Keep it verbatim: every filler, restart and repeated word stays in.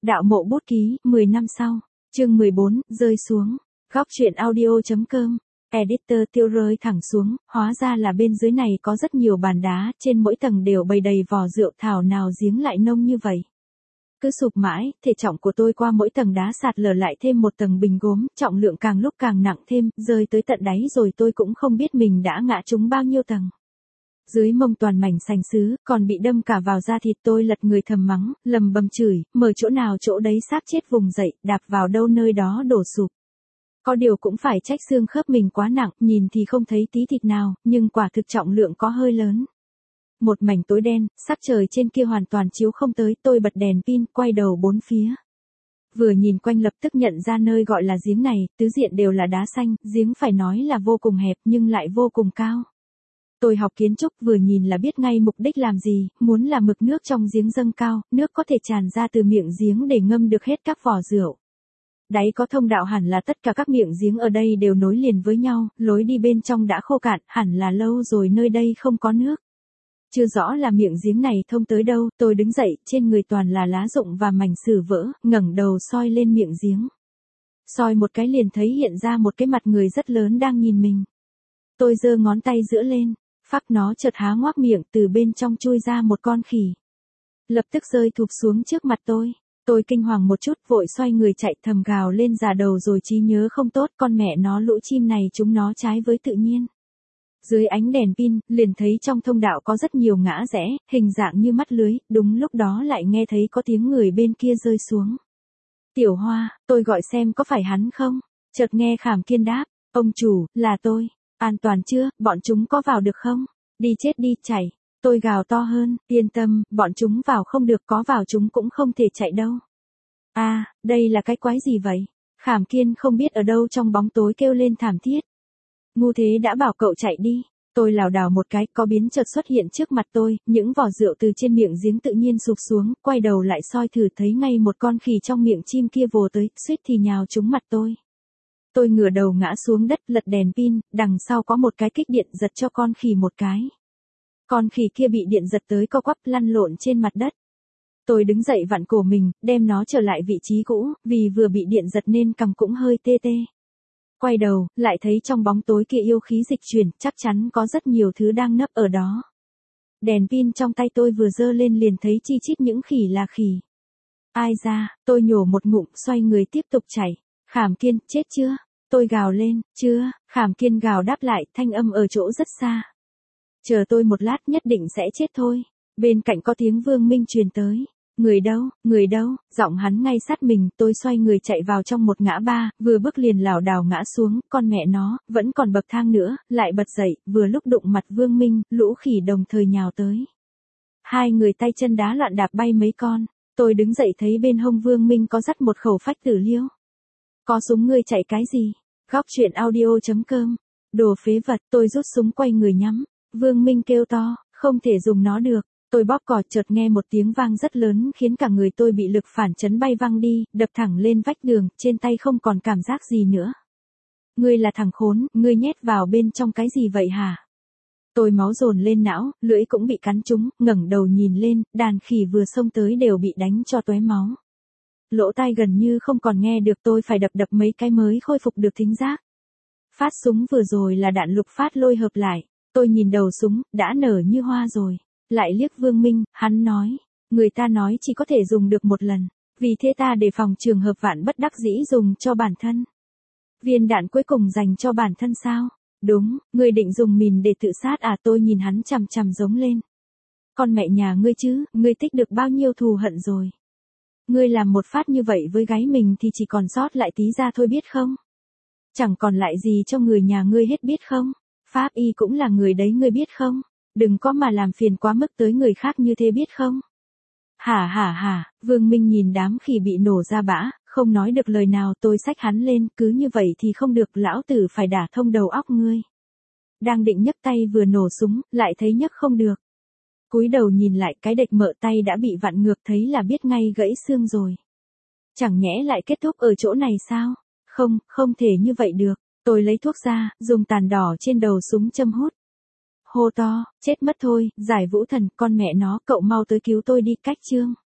Đạo mộ bút ký, mười năm sau. Chương mười bốn, rơi xuống. Góc truyện audio.com. Editor tiêu rơi thẳng xuống, hóa ra là bên dưới này có rất nhiều bàn đá, trên mỗi tầng đều bày đầy vò rượu, thảo nào giếng lại nông như vậy. Cứ sụp mãi, thể trọng của tôi qua mỗi tầng đá sạt lở lại thêm một tầng bình gốm, trọng lượng càng lúc càng nặng thêm, rơi tới tận đáy rồi tôi cũng không biết mình đã ngã trúng bao nhiêu tầng. Dưới mông toàn mảnh sành sứ, còn bị đâm cả vào da thịt, tôi lật người thầm mắng, lầm bầm chửi, mở chỗ nào chỗ đấy xác chết vùng dậy, đạp vào đâu nơi đó đổ sụp. Có điều cũng phải trách xương khớp mình quá nặng, nhìn thì không thấy tí thịt nào, nhưng quả thực trọng lượng có hơi lớn. Một mảnh tối đen, sắc trời trên kia hoàn toàn chiếu không tới, tôi bật đèn pin, quay đầu bốn phía. Vừa nhìn quanh lập tức nhận ra nơi gọi là giếng này, tứ diện đều là đá xanh, giếng phải nói là vô cùng hẹp nhưng lại vô cùng cao. Tôi học kiến trúc vừa nhìn là biết ngay mục đích làm gì, muốn là mực nước trong giếng dâng cao, nước có thể tràn ra từ miệng giếng để ngâm được hết các vỏ rượu. Đáy có thông đạo, hẳn là tất cả các miệng giếng ở đây đều nối liền với nhau, lối đi bên trong đã khô cạn, hẳn là lâu rồi nơi đây không có nước. Chưa rõ là miệng giếng này thông tới đâu, tôi đứng dậy, trên người toàn là lá rụng và mảnh sừ vỡ, ngẩng đầu soi lên miệng giếng. Soi một cái liền thấy hiện ra một cái mặt người rất lớn đang nhìn mình. Tôi giơ ngón tay giữa lên, phắc nó chợt há ngoác miệng, từ bên trong chui ra một con khỉ. Lập tức rơi thụp xuống trước mặt tôi. Tôi kinh hoàng một chút, vội xoay người chạy, thầm gào lên già đầu rồi trí nhớ không tốt, con mẹ nó lũ chim này chúng nó trái với tự nhiên. Dưới ánh đèn pin, liền thấy trong thông đạo có rất nhiều ngã rẽ, hình dạng như mắt lưới, đúng lúc đó lại nghe thấy có tiếng người bên kia rơi xuống. Tiểu Hoa, tôi gọi xem có phải hắn không? Chợt nghe Khảm Kiên đáp, ông chủ, là tôi, an toàn chưa, bọn chúng có vào được không? Đi chết đi, chảy. Tôi gào to hơn, yên tâm, bọn chúng vào không được, có vào chúng cũng không thể chạy đâu. A, à, đây là cái quái gì vậy? Khảm Kiên không biết ở đâu trong bóng tối kêu lên thảm thiết. Ngu thế đã bảo cậu chạy đi. Tôi lảo đảo một cái, có biến chợt xuất hiện trước mặt tôi, những vỏ rượu từ trên miệng giếng tự nhiên sụp xuống, quay đầu lại soi thử thấy ngay một con khỉ trong miệng chim kia vồ tới, suýt thì nhào trúng mặt tôi. Tôi ngửa đầu ngã xuống đất, lật đèn pin, đằng sau có một cái kích điện giật cho con khỉ một cái. Con khỉ kia bị điện giật tới co quắp lăn lộn trên mặt đất. Tôi đứng dậy vặn cổ mình, đem nó trở lại vị trí cũ, vì vừa bị điện giật nên cằm cũng hơi tê tê. Quay đầu, lại thấy trong bóng tối kia yêu khí dịch chuyển, chắc chắn có rất nhiều thứ đang nấp ở đó. Đèn pin trong tay tôi vừa giơ lên liền thấy chi chít những khỉ là khỉ. Ai ra, tôi nhổ một ngụm, xoay người tiếp tục chạy. Khảm Kiên, chết chưa? Tôi gào lên, chưa, Khảm Kiên gào đáp lại, thanh âm ở chỗ rất xa. Chờ tôi một lát nhất định sẽ chết thôi. Bên cạnh có tiếng Vương Minh truyền tới. Người đâu, người đâu, giọng hắn ngay sát mình, tôi xoay người chạy vào trong một ngã ba, vừa bước liền lảo đảo ngã xuống, con mẹ nó, vẫn còn bậc thang nữa, lại bật dậy, vừa lúc đụng mặt Vương Minh, lũ khỉ đồng thời nhào tới. Hai người tay chân đá loạn đạp bay mấy con, tôi đứng dậy thấy bên hông Vương Minh có dắt một khẩu phách tử liêu. Có súng ngươi chạy cái gì? Góc truyện audio.com. Đồ phế vật, tôi rút súng quay người nhắm. Vương Minh kêu to, không thể dùng nó được. Tôi bóp cò, chợt nghe một tiếng vang rất lớn khiến cả người tôi bị lực phản chấn bay văng đi, đập thẳng lên vách đường, trên tay không còn cảm giác gì nữa. Ngươi là thằng khốn, ngươi nhét vào bên trong cái gì vậy hả? Tôi máu dồn lên não, lưỡi cũng bị cắn trúng, ngẩng đầu nhìn lên, đàn khỉ vừa xông tới đều bị đánh cho tóe máu. Lỗ tai gần như không còn nghe được, tôi phải đập đập mấy cái mới khôi phục được thính giác. Phát súng vừa rồi là đạn lục phát lôi hợp lại. Tôi nhìn đầu súng, đã nở như hoa rồi. Lại liếc Vương Minh, hắn nói, người ta nói chỉ có thể dùng được một lần, vì thế ta đề phòng trường hợp vạn bất đắc dĩ dùng cho bản thân. Viên đạn cuối cùng dành cho bản thân sao? Đúng, ngươi định dùng mìn để tự sát à? Tôi nhìn hắn chằm chằm giống lên. Con mẹ nhà ngươi chứ, ngươi tích được bao nhiêu thù hận rồi. Ngươi làm một phát như vậy với gái mình thì chỉ còn sót lại tí da thôi biết không? Chẳng còn lại gì cho người nhà ngươi hết biết không? Pháp y cũng là người đấy ngươi biết không? Đừng có mà làm phiền quá mức tới người khác như thế biết không? Hả hả hả, Vương Minh nhìn đám khỉ bị nổ ra bã, không nói được lời nào. Tôi xách hắn lên, cứ như vậy thì không được, lão tử phải đả thông đầu óc ngươi. Đang định nhấc tay vừa nổ súng, lại thấy nhấc không được. Cúi đầu nhìn lại, cái đệch mỡ tay đã bị vặn ngược, thấy là biết ngay gãy xương rồi. Chẳng nhẽ lại kết thúc ở chỗ này sao? Không, không thể như vậy được. Tôi lấy thuốc ra, dùng tàn đỏ trên đầu súng châm hút. Hô to, chết mất thôi, Giải Vũ Thần, con mẹ nó, cậu mau tới cứu tôi đi, cách chương.